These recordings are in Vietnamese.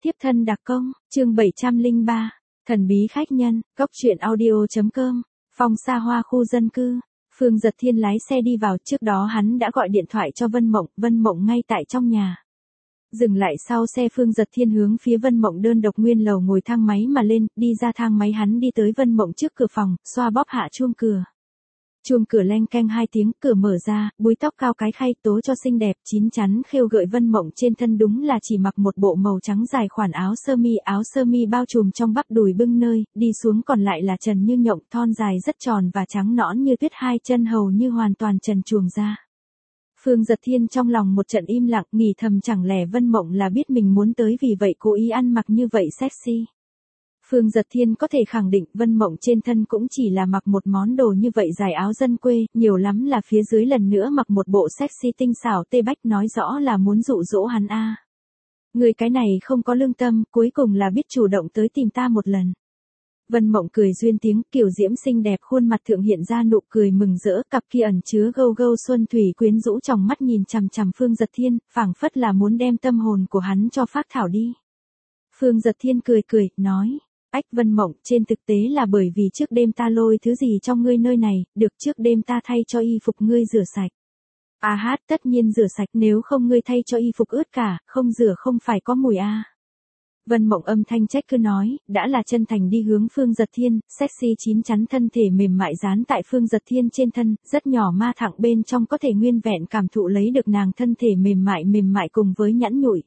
Tiếp thân đặc công, chương 703, thần bí khách nhân, góc truyện audio.com, phòng xa hoa khu dân cư. Phương Dật Thiên lái xe đi vào, trước đó hắn đã gọi điện thoại cho Vân Mộng ngay tại trong nhà. Dừng lại sau xe, Phương Dật Thiên hướng phía Vân Mộng đơn độc nguyên lầu ngồi thang máy mà lên, đi ra thang máy hắn đi tới Vân Mộng trước cửa phòng, xoa bóp hạ chuông cửa. Chuông cửa leng keng 2 tiếng, cửa mở ra, búi tóc cao cái khay tố cho xinh đẹp, chín chắn khêu gợi. Vân Mộng trên thân đúng là chỉ mặc một bộ màu trắng dài khoản áo sơ mi bao trùm trong bắp đùi bưng nơi, đi xuống còn lại là trần như nhộng, thon dài rất tròn và trắng nõn như tuyết, hai chân hầu như hoàn toàn trần truồng ra. Phương Dật Thiên trong lòng một trận im lặng, nghĩ thầm chẳng lẽ Vân Mộng là biết mình muốn tới vì vậy cố ý ăn mặc như vậy sexy. Phương Dật Thiên có thể khẳng định Vân Mộng trên thân cũng chỉ là mặc một món đồ như vậy dài áo dân quê, nhiều lắm là phía dưới lần nữa mặc một bộ sexy tinh xảo tê bách, nói rõ là muốn dụ dỗ hắn a. Người cái này không có lương tâm, cuối cùng là biết chủ động tới tìm ta một lần. Vân Mộng cười duyên tiếng, kiểu diễm xinh đẹp, khuôn mặt thượng hiện ra nụ cười mừng rỡ, cặp kia ẩn chứa gâu gâu xuân thủy quyến rũ trong mắt nhìn chằm chằm Phương Dật Thiên, phảng phất là muốn đem tâm hồn của hắn cho phác thảo đi. Phương Dật Thiên cười, nói: "Ách Vân Mộng, trên thực tế là bởi vì trước đêm ta lôi thứ gì trong ngươi nơi này, được trước đêm ta thay cho y phục ngươi rửa sạch." "A hát, tất nhiên rửa sạch, nếu không ngươi thay cho y phục ướt cả, không rửa không phải có mùi a." Vân Mộng âm thanh trách cứ nói, đã là chân thành đi hướng Phương Dật Thiên, sexy chín chắn thân thể mềm mại dán tại Phương Dật Thiên trên thân, rất nhỏ ma thẳng bên trong có thể nguyên vẹn cảm thụ lấy được nàng thân thể mềm mại cùng với nhẵn nhụi.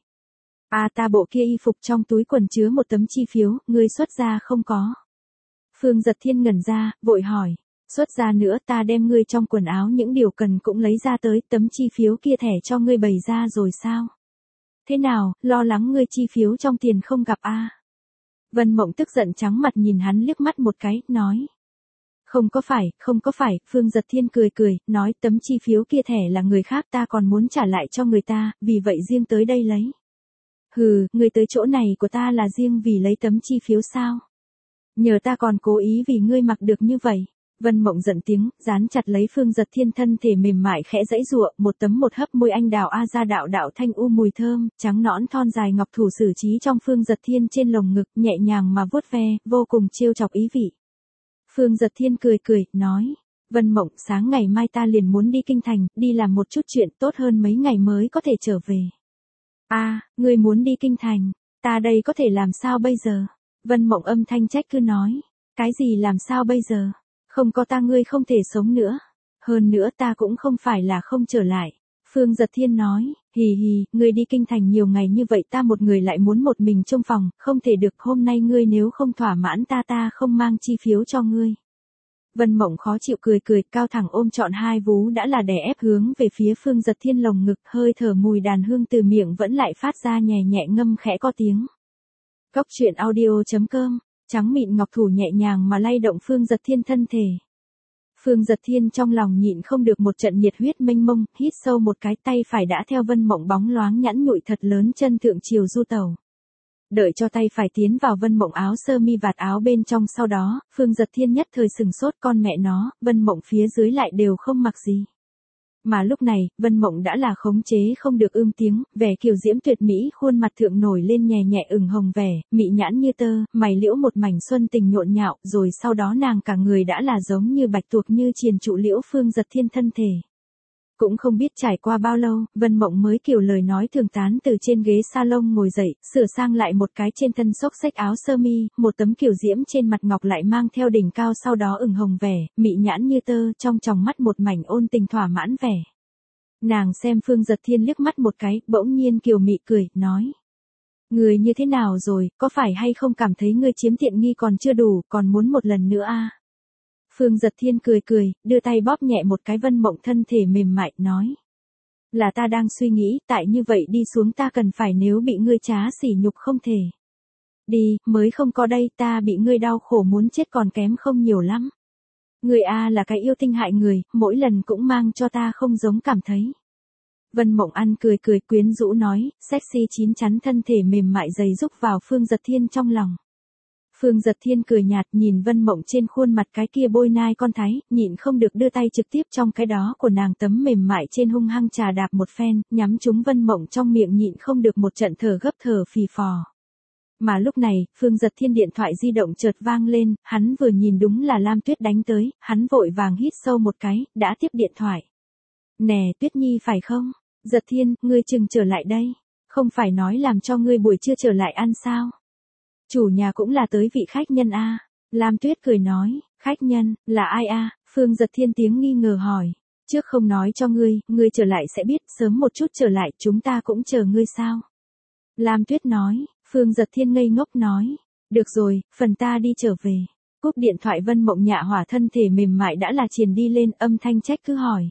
Ta bộ kia y phục trong túi quần chứa một tấm chi phiếu, ngươi xuất ra không có?" Phương Dật Thiên ngẩn ra, vội hỏi: "Xuất ra nữa, ta đem ngươi trong quần áo những điều cần cũng lấy ra tới, tấm chi phiếu kia thẻ cho ngươi bày ra rồi sao? Thế nào, lo lắng ngươi chi phiếu trong tiền không gặp a?" Vân Mộng tức giận trắng mặt nhìn hắn liếc mắt một cái, nói: không có phải, Phương Dật Thiên cười, nói: "Tấm chi phiếu kia thẻ là người khác, ta còn muốn trả lại cho người ta, vì vậy riêng tới đây lấy." "Hừ, ngươi tới chỗ này của ta là riêng vì lấy tấm chi phiếu sao? Nhờ ta còn cố ý vì ngươi mặc được như vậy." Vân Mộng giận tiếng, dán chặt lấy Phương Dật Thiên, thân thể mềm mại khẽ giãy giụa, một hấp môi anh đào ra đạo thanh u mùi thơm, trắng nõn thon dài ngọc thủ xử trí trong Phương Dật Thiên trên lồng ngực, nhẹ nhàng mà vuốt ve, vô cùng trêu chọc ý vị. Phương Dật Thiên cười, nói: "Vân Mộng, sáng ngày mai ta liền muốn đi kinh thành, đi làm một chút chuyện, tốt hơn mấy ngày mới có thể trở về." Ngươi muốn đi kinh thành, ta đây có thể làm sao bây giờ?" Vân Mộng âm thanh trách cứ nói: "Cái gì làm sao bây giờ? Không có ta ngươi không thể sống nữa. Hơn nữa ta cũng không phải là không trở lại." Phương Dật Thiên nói: hì, ngươi đi kinh thành nhiều ngày như vậy, ta một người lại muốn một mình trong phòng, không thể được, hôm nay ngươi nếu không thỏa mãn ta không mang chi phiếu cho ngươi." Vân Mộng khó chịu cười, cao thẳng ôm trọn hai vú đã là đè ép hướng về phía Phương Dật Thiên lồng ngực, hơi thở mùi đàn hương từ miệng vẫn lại phát ra nhẹ ngâm khẽ có tiếng. Góc truyện audio.com, trắng mịn ngọc thủ nhẹ nhàng mà lay động Phương Dật Thiên thân thể. Phương Dật Thiên trong lòng nhịn không được một trận nhiệt huyết mênh mông, hít sâu một cái, tay phải đã theo Vân Mộng bóng loáng nhẵn nhụi thật lớn chân thượng chiều du tàu. Đợi cho tay phải tiến vào Vân Mộng áo sơ mi vạt áo bên trong sau đó, Phương Dật Thiên nhất thời sừng sốt, con mẹ nó, Vân Mộng phía dưới lại đều không mặc gì. Mà lúc này, Vân Mộng đã là khống chế không được tiếng, vẻ kiều diễm tuyệt mỹ, khuôn mặt thượng nổi lên nhẹ ửng hồng vẻ, mị nhãn như tơ, mày liễu một mảnh xuân tình nhộn nhạo, rồi sau đó nàng cả người đã là giống như bạch tuộc như triền trụ liễu Phương Dật Thiên thân thể. Cũng không biết trải qua bao lâu, Vân Mộng mới kiểu lời nói thường tán từ trên ghế salon ngồi dậy, sửa sang lại một cái trên thân xốc xách áo sơ mi, một tấm kiểu diễm trên mặt ngọc lại mang theo đỉnh cao, sau đó ửng hồng vẻ, mị nhãn như tơ, trong tròng mắt một mảnh ôn tình thỏa mãn vẻ. Nàng xem Phương Dật Thiên liếc mắt một cái, bỗng nhiên kiều mị cười, nói: "Người như thế nào rồi, có phải hay không cảm thấy ngươi chiếm tiện nghi còn chưa đủ, còn muốn một lần nữa a?" Phương Dật Thiên cười, đưa tay bóp nhẹ một cái Vân Mộng thân thể mềm mại, nói: "Là ta đang suy nghĩ, tại như vậy đi xuống ta cần phải, nếu bị ngươi trá sỉ nhục không thể. Đi, mới không có đây, ta bị ngươi đau khổ muốn chết còn kém không nhiều lắm. Ngươi là cái yêu tinh hại người, mỗi lần cũng mang cho ta không giống cảm thấy." Vân Mộng ăn cười quyến rũ nói, sexy chín chắn thân thể mềm mại dày rúc vào Phương Dật Thiên trong lòng. Phương Dật Thiên cười nhạt nhìn Vân Mộng trên khuôn mặt cái kia bôi nai con thái, nhịn không được đưa tay trực tiếp trong cái đó của nàng tấm mềm mại trên hung hăng trà đạp một phen, nhắm trúng Vân Mộng trong miệng, nhịn không được một trận thở gấp thở phì phò. Mà lúc này, Phương Giật Thiên điện thoại di động chợt vang lên, hắn vừa nhìn đúng là Lam Tuyết đánh tới, hắn vội vàng hít sâu một cái, đã tiếp điện thoại. Nè Tuyết Nhi phải không? Giật Thiên, ngươi chừng trở lại đây. Không phải nói làm cho ngươi buổi trưa trở lại ăn sao? Chủ nhà cũng là tới vị khách nhân a. Lam Tuyết cười nói, khách nhân, là ai a? Phương Giật Thiên tiếng nghi ngờ hỏi. Trước không nói cho ngươi trở lại sẽ biết, sớm một chút trở lại, chúng ta cũng chờ ngươi sao? Lam Tuyết nói, Phương Giật Thiên ngây ngốc nói, được rồi, phần ta đi trở về. Cúp điện thoại Vân Mộng Nhạ Hỏa thân thể mềm mại đã là triền đi lên, âm thanh trách cứ hỏi.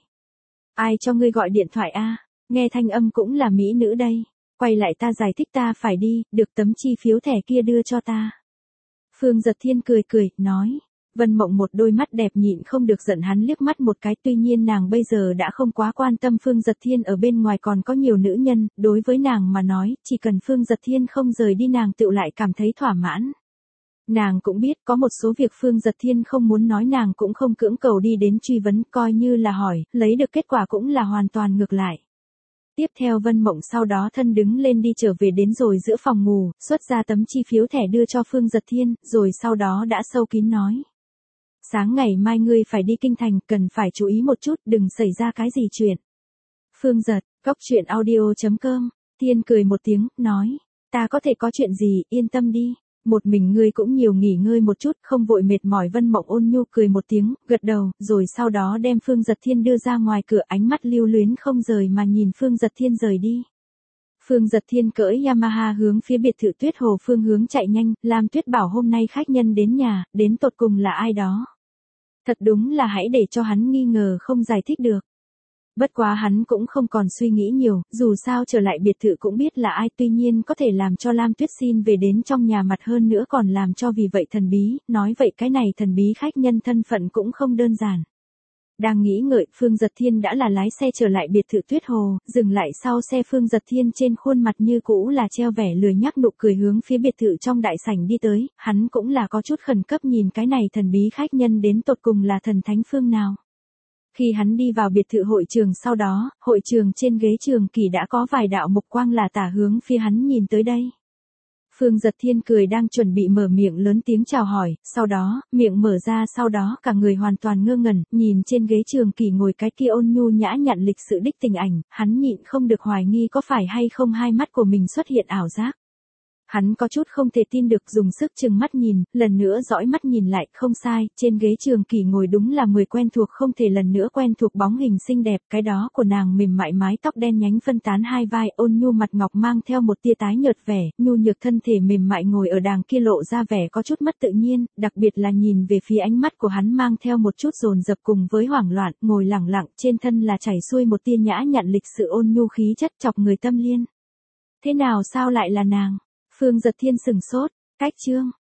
Ai cho ngươi gọi điện thoại a? Nghe thanh âm cũng là mỹ nữ đây. Quay lại ta giải thích ta phải đi, được tấm chi phiếu thẻ kia đưa cho ta. Phương Giật Thiên cười cười, nói. Vân Mộng một đôi mắt đẹp nhịn không được giận hắn liếc mắt một cái, tuy nhiên nàng bây giờ đã không quá quan tâm Phương Giật Thiên ở bên ngoài còn có nhiều nữ nhân, đối với nàng mà nói, chỉ cần Phương Giật Thiên không rời đi nàng tự lại cảm thấy thỏa mãn. Nàng cũng biết có một số việc Phương Giật Thiên không muốn nói nàng cũng không cưỡng cầu đi đến truy vấn, coi như là hỏi, lấy được kết quả cũng là hoàn toàn ngược lại. Tiếp theo Vân Mộng sau đó thân đứng lên đi trở về đến rồi giữa phòng ngủ, xuất ra tấm chi phiếu thẻ đưa cho Phương Giật Thiên, rồi sau đó đã sâu kín nói. Sáng ngày mai ngươi phải đi kinh thành, cần phải chú ý một chút, đừng xảy ra cái gì chuyện. Phương Giật, góc chuyện audio.com, Thiên cười một tiếng, nói, ta có thể có chuyện gì, yên tâm đi. Một mình ngươi cũng nhiều nghỉ ngơi một chút, không vội mệt mỏi. Vân Mộng ôn nhu cười một tiếng, gật đầu, rồi sau đó đem Phương Giật Thiên đưa ra ngoài cửa, ánh mắt lưu luyến không rời mà nhìn Phương Giật Thiên rời đi. Phương Giật Thiên cưỡi Yamaha hướng phía biệt thự Tuyết Hồ phương hướng chạy nhanh, Lam Tuyết bảo hôm nay khách nhân đến nhà, đến tột cùng là ai đó. Thật đúng là hãy để cho hắn nghi ngờ không giải thích được. Bất quá hắn cũng không còn suy nghĩ nhiều, dù sao trở lại biệt thự cũng biết là ai, tuy nhiên có thể làm cho Lam Tuyết xin về đến trong nhà mặt hơn nữa còn làm cho vì vậy thần bí, nói vậy cái này thần bí khách nhân thân phận cũng không đơn giản. Đang nghĩ ngợi, Phương Giật Thiên đã là lái xe trở lại biệt thự Tuyết Hồ, dừng lại sau xe Phương Giật Thiên trên khuôn mặt như cũ là treo vẻ lười nhác nụ cười hướng phía biệt thự trong đại sảnh đi tới, hắn cũng là có chút khẩn cấp nhìn cái này thần bí khách nhân đến tột cùng là thần thánh phương nào. Khi hắn đi vào biệt thự hội trường sau đó, hội trường trên ghế trường kỳ đã có vài đạo mục quang là tả hướng phía hắn nhìn tới đây. Phương Giật Thiên cười đang chuẩn bị mở miệng lớn tiếng chào hỏi, sau đó, miệng mở ra sau đó cả người hoàn toàn ngơ ngẩn, nhìn trên ghế trường kỳ ngồi cái kia ôn nhu nhã nhặn lịch sự đích tình ảnh, hắn nhịn không được hoài nghi có phải hay không hai mắt của mình xuất hiện ảo giác. Hắn có chút không thể tin được dùng sức chừng mắt nhìn, lần nữa dõi mắt nhìn lại, không sai, trên ghế trường kỳ ngồi đúng là 10 quen thuộc không thể lần nữa quen thuộc bóng hình xinh đẹp, cái đó của nàng mềm mại mái tóc đen nhánh phân tán hai vai, ôn nhu mặt ngọc mang theo một tia tái nhợt vẻ, nhu nhược thân thể mềm mại ngồi ở đàng kia lộ ra vẻ có chút mất tự nhiên, đặc biệt là nhìn về phía ánh mắt của hắn mang theo một chút dồn dập cùng với hoảng loạn, ngồi lẳng lặng, trên thân là chảy xuôi một tia nhã nhặn lịch sự ôn nhu khí chất chọc người tâm liên. Thế nào sao lại là nàng? Phương Giật Thiên sừng sốt, cách chương.